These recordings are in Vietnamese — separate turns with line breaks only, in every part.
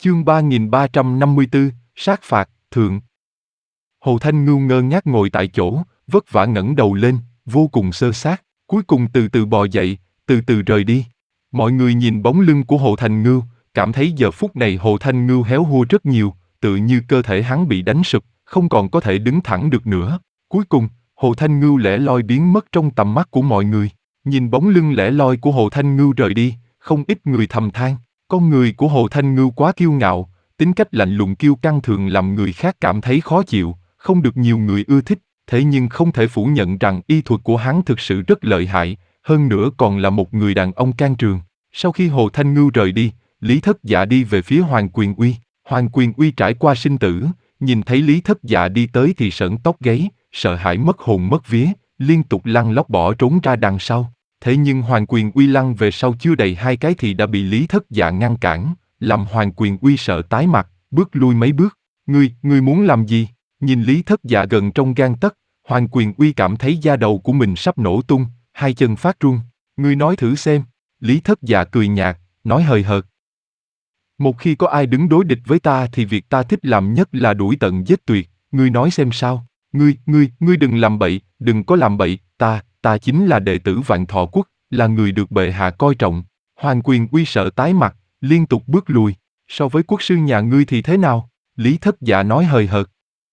Chương 3354, sát phạt, thượng. Hồ Thanh Ngưu ngơ ngác ngồi tại chỗ, vất vả ngẩng đầu lên, vô cùng xơ xác, cuối cùng từ từ bò dậy, từ từ rời đi. Mọi người nhìn bóng lưng của Hồ Thanh Ngưu, cảm thấy giờ phút này Hồ Thanh Ngưu héo hua rất nhiều, tự như cơ thể hắn bị đánh sụp, không còn có thể đứng thẳng được nữa. Cuối cùng, Hồ Thanh Ngưu lẻ loi biến mất trong tầm mắt của mọi người. Nhìn bóng lưng lẻ loi của Hồ Thanh Ngưu rời đi, không ít người thầm than. Con người của Hồ Thanh Ngưu quá kiêu ngạo, tính cách lạnh lùng kiêu căng thường làm người khác cảm thấy khó chịu, không được nhiều người ưa thích, thế nhưng không thể phủ nhận rằng y thuật của hắn thực sự rất lợi hại, hơn nữa còn là một người đàn ông can trường. Sau khi Hồ Thanh Ngưu rời đi, Lý Thất Dạ đi về phía Hoàng Quyền Uy. Hoàng Quyền Uy trải qua sinh tử, nhìn thấy Lý Thất Dạ đi tới thì sởn tóc gáy, sợ hãi mất hồn mất vía, liên tục lăn lóc bỏ trốn ra đằng sau. Thế nhưng Hoàng Quyền Uy lăn về sau chưa đầy 2 cái thì đã bị Lý Thất Dạ ngăn cản, làm Hoàng Quyền Uy sợ tái mặt, bước lui mấy bước. Ngươi muốn làm gì? Nhìn Lý Thất Dạ gần trong gang tấc, Hoàng Quyền Uy cảm thấy da đầu của mình sắp nổ tung, hai chân phát run. Ngươi nói thử xem. Lý Thất Dạ cười nhạt, nói hời hợt. Một khi có ai đứng đối địch với ta thì việc ta thích làm nhất là đuổi tận giết tuyệt, ngươi nói xem sao? Ngươi đừng làm bậy, đừng có làm bậy, ta chính là đệ tử Vạn Thọ Quốc, là người được bệ hạ coi trọng. Hoàng Quyền Uy sợ tái mặt, liên tục bước lùi. So với quốc sư nhà ngươi thì thế nào? Lý Thất Dạ nói hời hợt.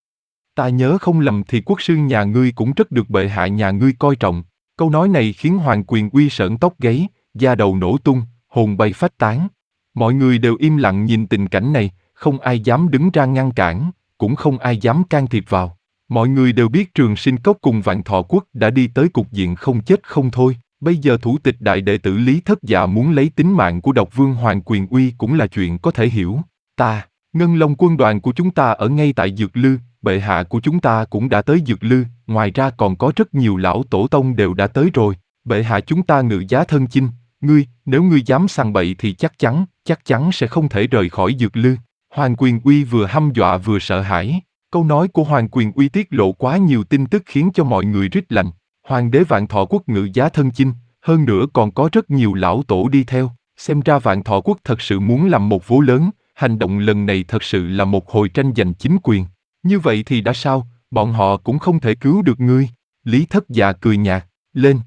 Ta nhớ không lầm thì quốc sư nhà ngươi cũng rất được bệ hạ nhà ngươi coi trọng. Câu nói này khiến Hoàng Quyền Uy sởn tóc gáy, da đầu nổ tung, hồn bay phách tán. Mọi người đều im lặng nhìn tình cảnh này, không ai dám đứng ra ngăn cản, cũng không ai dám can thiệp vào. Mọi người đều biết Trường Sinh Cốc cùng Vạn Thọ Quốc đã đi tới cục diện không chết không thôi. Bây giờ thủ tịch đại đệ tử Lý Thất Dạ muốn lấy tính mạng của độc vương Hoàng Quyền Uy cũng là chuyện có thể hiểu. Ngân Long quân đoàn của chúng ta ở ngay tại Dược Lư, bệ hạ của chúng ta cũng đã tới Dược Lư, ngoài ra còn có rất nhiều lão tổ tông đều đã tới rồi. Bệ hạ chúng ta ngự giá thân chinh, nếu ngươi dám sằng bậy thì chắc chắn sẽ không thể rời khỏi Dược Lư. Hoàng Quyền Uy vừa hăm dọa vừa sợ hãi. Câu nói của Hoàng Quyền Uy tiết lộ quá nhiều tin tức khiến cho mọi người rít lạnh. Hoàng đế Vạn Thọ Quốc ngự giá thân chinh, hơn nữa còn có rất nhiều lão tổ đi theo. Xem ra Vạn Thọ Quốc thật sự muốn làm một vố lớn, hành động lần này thật sự là một hồi tranh giành chính quyền. Như vậy thì đã sao, bọn họ cũng không thể cứu được ngươi. Lý Thất Dạ cười nhạt, lên.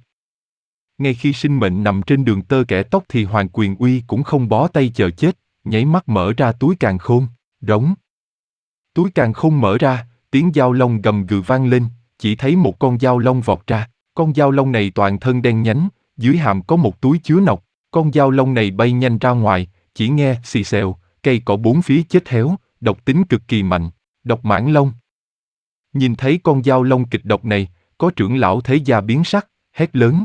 Ngay khi sinh mệnh nằm trên đường tơ kẻ tóc thì Hoàng Quyền Uy cũng không bó tay chờ chết, nháy mắt mở ra túi càn khôn, rống. Túi càn khôn mở ra, tiếng dao long gầm gừ vang lên, chỉ thấy một con dao long vọt ra. Con dao long này toàn thân đen nhánh, dưới hàm có một túi chứa nọc. Con dao long này bay nhanh ra ngoài, chỉ nghe xì xèo, cây cỏ bốn phía chết héo, độc tính cực kỳ mạnh. Độc mãng long. Nhìn thấy con dao long kịch độc này, có trưởng lão thế gia biến sắc, hét lớn.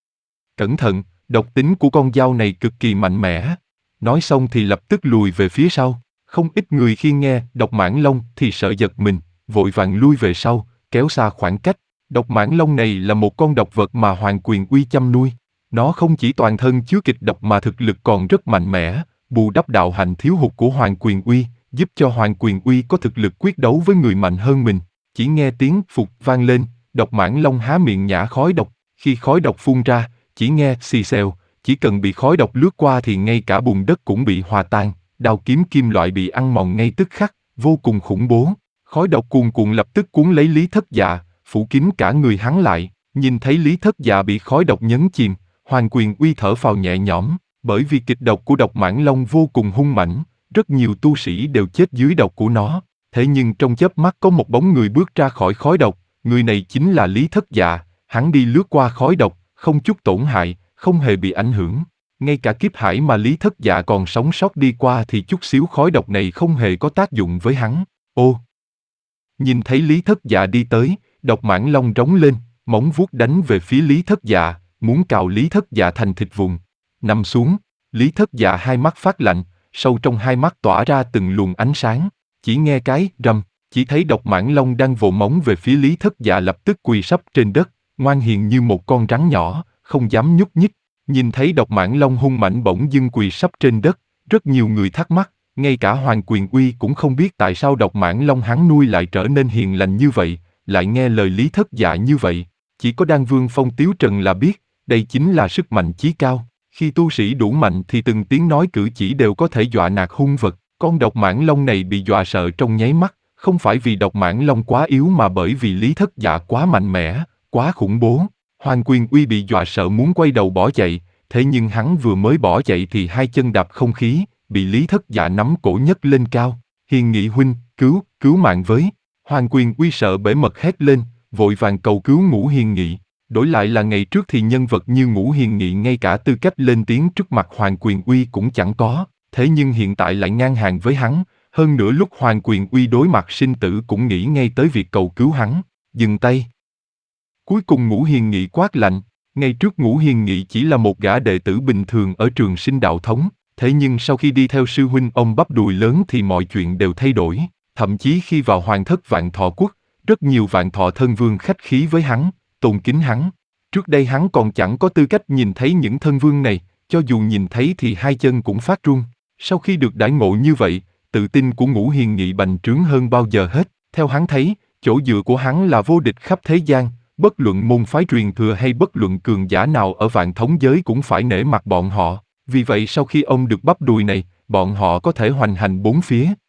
Cẩn thận, độc tính của con dao này cực kỳ mạnh mẽ. Nói xong thì lập tức lùi về phía sau. Không ít người khi nghe độc mãng long thì sợ giật mình, vội vàng lui về sau, kéo xa khoảng cách. Độc mãng long này là một con độc vật mà Hoàng Quyền Uy chăm nuôi. Nó không chỉ toàn thân chứa kịch độc mà thực lực còn rất mạnh mẽ, bù đắp đạo hạnh thiếu hụt của Hoàng Quyền Uy, giúp cho Hoàng Quyền Uy có thực lực quyết đấu với người mạnh hơn mình. Chỉ nghe tiếng phụt vang lên, độc mãng long há miệng nhả khói độc. Khi khói độc phun ra, chỉ nghe xì xèo, chỉ cần bị khói độc lướt qua thì ngay cả bùn đất cũng bị hòa tan, đao kiếm kim loại bị ăn mòn ngay tức khắc, vô cùng khủng bố. Khói độc cuồn cuộn lập tức cuốn lấy Lý Thất Dạ, phủ kín cả người hắn lại. Nhìn thấy Lý Thất Dạ bị khói độc nhấn chìm, Hoàng Quyền Uy thở phào nhẹ nhõm, bởi vì kịch độc của độc mãng long vô cùng hung mãnh, rất nhiều tu sĩ đều chết dưới độc của nó. Thế nhưng trong chớp mắt có một bóng người bước ra khỏi khói độc, người này chính là Lý Thất Dạ. Hắn đi lướt qua khói độc, không chút tổn hại, không hề bị ảnh hưởng. Ngay cả kiếp hải mà Lý Thất Dạ còn sống sót đi qua thì chút xíu khói độc này không hề có tác dụng với hắn. Ô! Nhìn thấy Lý Thất Dạ đi tới, độc mãng long rống lên, móng vuốt đánh về phía Lý Thất Dạ, muốn cào Lý Thất Dạ thành thịt vụn. Nằm xuống, Lý Thất Dạ hai mắt phát lạnh, sâu trong hai mắt tỏa ra từng luồng ánh sáng. Chỉ nghe cái rầm, chỉ thấy độc mãng long đang vồ móng về phía Lý Thất Dạ lập tức quỳ sấp trên đất, ngoan hiền như một con rắn nhỏ, không dám nhúc nhích. Nhìn thấy độc mãng long hung mãnh bỗng dưng quỳ sấp trên đất, rất nhiều người thắc mắc, ngay cả Hoàng Quyền Uy cũng không biết tại sao độc mãng long hắn nuôi lại trở nên hiền lành như vậy, lại nghe lời Lý Thất Dạ như vậy. Chỉ có Đan Vương Phong Tiếu Trần là biết, đây chính là sức mạnh chí cao. Khi tu sĩ đủ mạnh thì từng tiếng nói cử chỉ đều có thể dọa nạt hung vật. Con độc mãng long này bị dọa sợ trong nháy mắt, không phải vì độc mãng long quá yếu mà bởi vì Lý Thất Dạ quá mạnh mẽ, quá khủng bố. Hoàng Quyền Uy bị dọa sợ muốn quay đầu bỏ chạy, thế nhưng hắn vừa mới bỏ chạy thì hai chân đạp không khí, bị Lý Thất Dạ nắm cổ nhấc lên cao. Hiền Nghị huynh, cứu mạng với. Hoàng Quyền Uy sợ bể mật hét lên, vội vàng cầu cứu Ngũ Hiền Nghị. Đổi lại là ngày trước thì nhân vật như Ngũ Hiền Nghị ngay cả tư cách lên tiếng trước mặt Hoàng Quyền Uy cũng chẳng có, thế nhưng hiện tại lại ngang hàng với hắn, hơn nữa lúc Hoàng Quyền Uy đối mặt sinh tử cũng nghĩ ngay tới việc cầu cứu hắn. Dừng tay. Cuối cùng Ngũ Hiền Nghị quát lạnh, ngày trước Ngũ Hiền Nghị chỉ là một gã đệ tử bình thường ở trường Sinh Đạo Thống, thế nhưng sau khi đi theo sư huynh ông bắp đùi lớn thì mọi chuyện đều thay đổi, thậm chí khi vào Hoàng Thất Vạn Thọ Quốc, rất nhiều Vạn Thọ thân vương khách khí với hắn, tôn kính hắn. Trước đây hắn còn chẳng có tư cách nhìn thấy những thân vương này, cho dù nhìn thấy thì hai chân cũng phát run. Sau khi được đãi ngộ như vậy, tự tin của Ngũ Hiền Nghị bành trướng hơn bao giờ hết. Theo hắn thấy, chỗ dựa của hắn là vô địch khắp thế gian, bất luận môn phái truyền thừa hay bất luận cường giả nào ở vạn thống giới cũng phải nể mặt bọn họ. Vì vậy sau khi ông được bắp đùi này, bọn họ có thể hoành hành bốn phía.